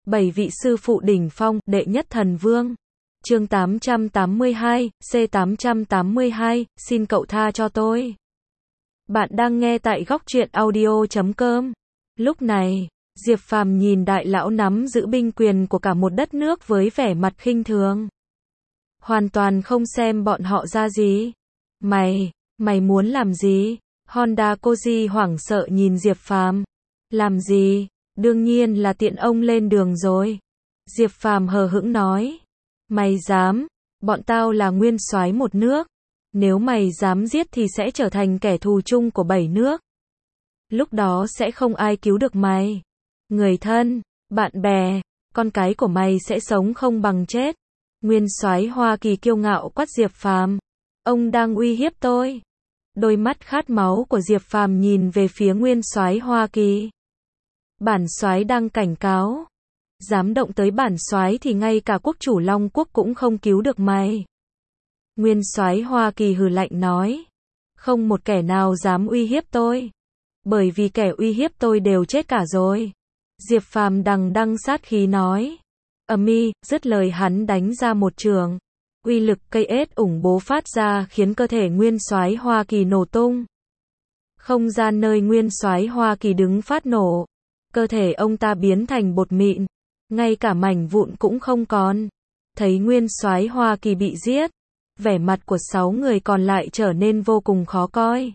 7 vị sư phụ đỉnh phong, đệ nhất thần vương. Chương 882, C882, xin cậu tha cho tôi. Bạn đang nghe tại góc truyện audio.com. Lúc này, Diệp Phàm nhìn đại lão nắm giữ binh quyền của cả một đất nước với vẻ mặt khinh thường. Hoàn toàn không xem bọn họ ra gì. Mày muốn làm gì? Honda Koji hoảng sợ nhìn Diệp Phàm. Làm gì? Đương nhiên là tiện ông lên đường rồi. Diệp Phàm hờ hững nói. Mày dám? Bọn tao là nguyên soái một nước. Nếu mày dám giết thì sẽ trở thành kẻ thù chung của 7 nước. Lúc đó sẽ không ai cứu được mày. Người thân, bạn bè, con cái của mày sẽ sống không bằng chết. Nguyên soái Hoa Kỳ kiêu ngạo quát Diệp Phàm. Ông đang uy hiếp tôi. Đôi mắt khát máu của Diệp Phàm nhìn về phía nguyên soái Hoa Kỳ. Bản soái đang cảnh cáo. Dám động tới bản soái thì ngay cả quốc chủ Long Quốc cũng không cứu được mày. Nguyên soái Hoa Kỳ hừ lạnh nói. Không một kẻ nào dám uy hiếp tôi. Bởi vì kẻ uy hiếp tôi đều chết cả rồi. Diệp Phàm đằng đằng sát khí nói. Dứt lời hắn đánh ra một trường. Uy lực cây ết ủng bố phát ra khiến cơ thể nguyên soái Hoa Kỳ nổ tung. Không gian nơi nguyên soái Hoa Kỳ đứng phát nổ. Cơ thể ông ta biến thành bột mịn. Ngay cả mảnh vụn cũng không còn. Thấy nguyên soái Hoa Kỳ bị giết. Vẻ mặt của 6 người còn lại trở nên vô cùng khó coi.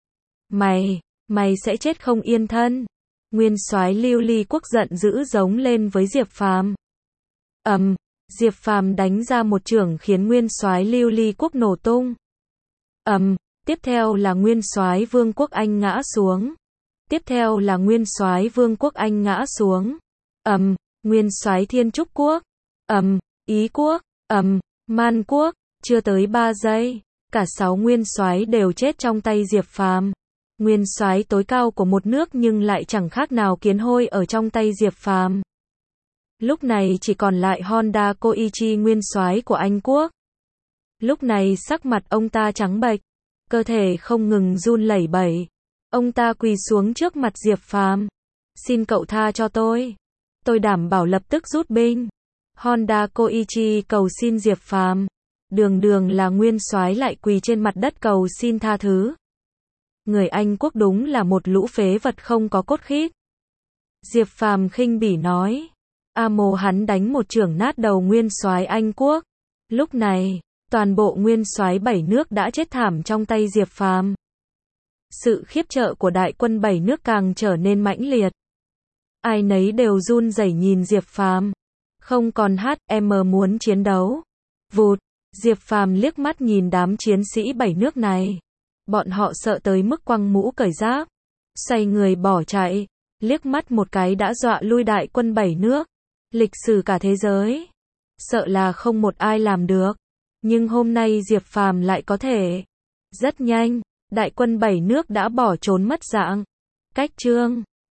Mày sẽ chết không yên thân. Nguyên soái Lưu Ly Quốc giận dữ giống lên với Diệp Phàm. Diệp Phàm đánh ra một chưởng khiến nguyên soái Lưu Ly Quốc nổ tung. Tiếp theo là nguyên soái Vương quốc Anh ngã xuống. Tiếp theo là nguyên soái Vương quốc Anh ngã xuống. Nguyên soái Thiên Trúc Quốc. Ý Quốc. Man Quốc. Chưa tới 3 giây, cả 6 nguyên soái đều chết trong tay Diệp Phàm. Nguyên soái tối cao của một nước nhưng lại chẳng khác nào kiến hôi ở trong tay Diệp Phàm. Lúc này chỉ còn lại Honda Koichi nguyên soái của Anh Quốc. Lúc này sắc mặt ông ta trắng bệch, cơ thể không ngừng run lẩy bẩy. Ông ta quỳ xuống trước mặt Diệp Phàm. Xin cậu tha cho tôi. Tôi đảm bảo lập tức rút binh. Honda Koichi cầu xin Diệp Phàm. Đường là nguyên soái lại quỳ trên mặt đất cầu xin tha thứ. Người Anh Quốc đúng là một lũ phế vật không có cốt khít. Diệp Phàm khinh bỉ nói. Hắn đánh một chưởng nát đầu nguyên soái Anh Quốc. Lúc này, toàn bộ nguyên soái 7 nước đã chết thảm trong tay Diệp Phàm. Sự khiếp sợ của đại quân 7 nước càng trở nên mãnh liệt. Ai nấy đều run rẩy nhìn Diệp Phàm. Không còn muốn chiến đấu. Vụt. Diệp Phàm liếc mắt nhìn đám chiến sĩ 7 nước này. Bọn họ sợ tới mức quăng mũ cởi giáp. Xoay người bỏ chạy. Liếc mắt một cái đã dọa lui đại quân 7 nước. Lịch sử cả thế giới. Sợ là không một ai làm được. Nhưng hôm nay Diệp Phàm lại có thể. Rất nhanh, đại quân 7 nước đã bỏ trốn mất dạng. Cách chương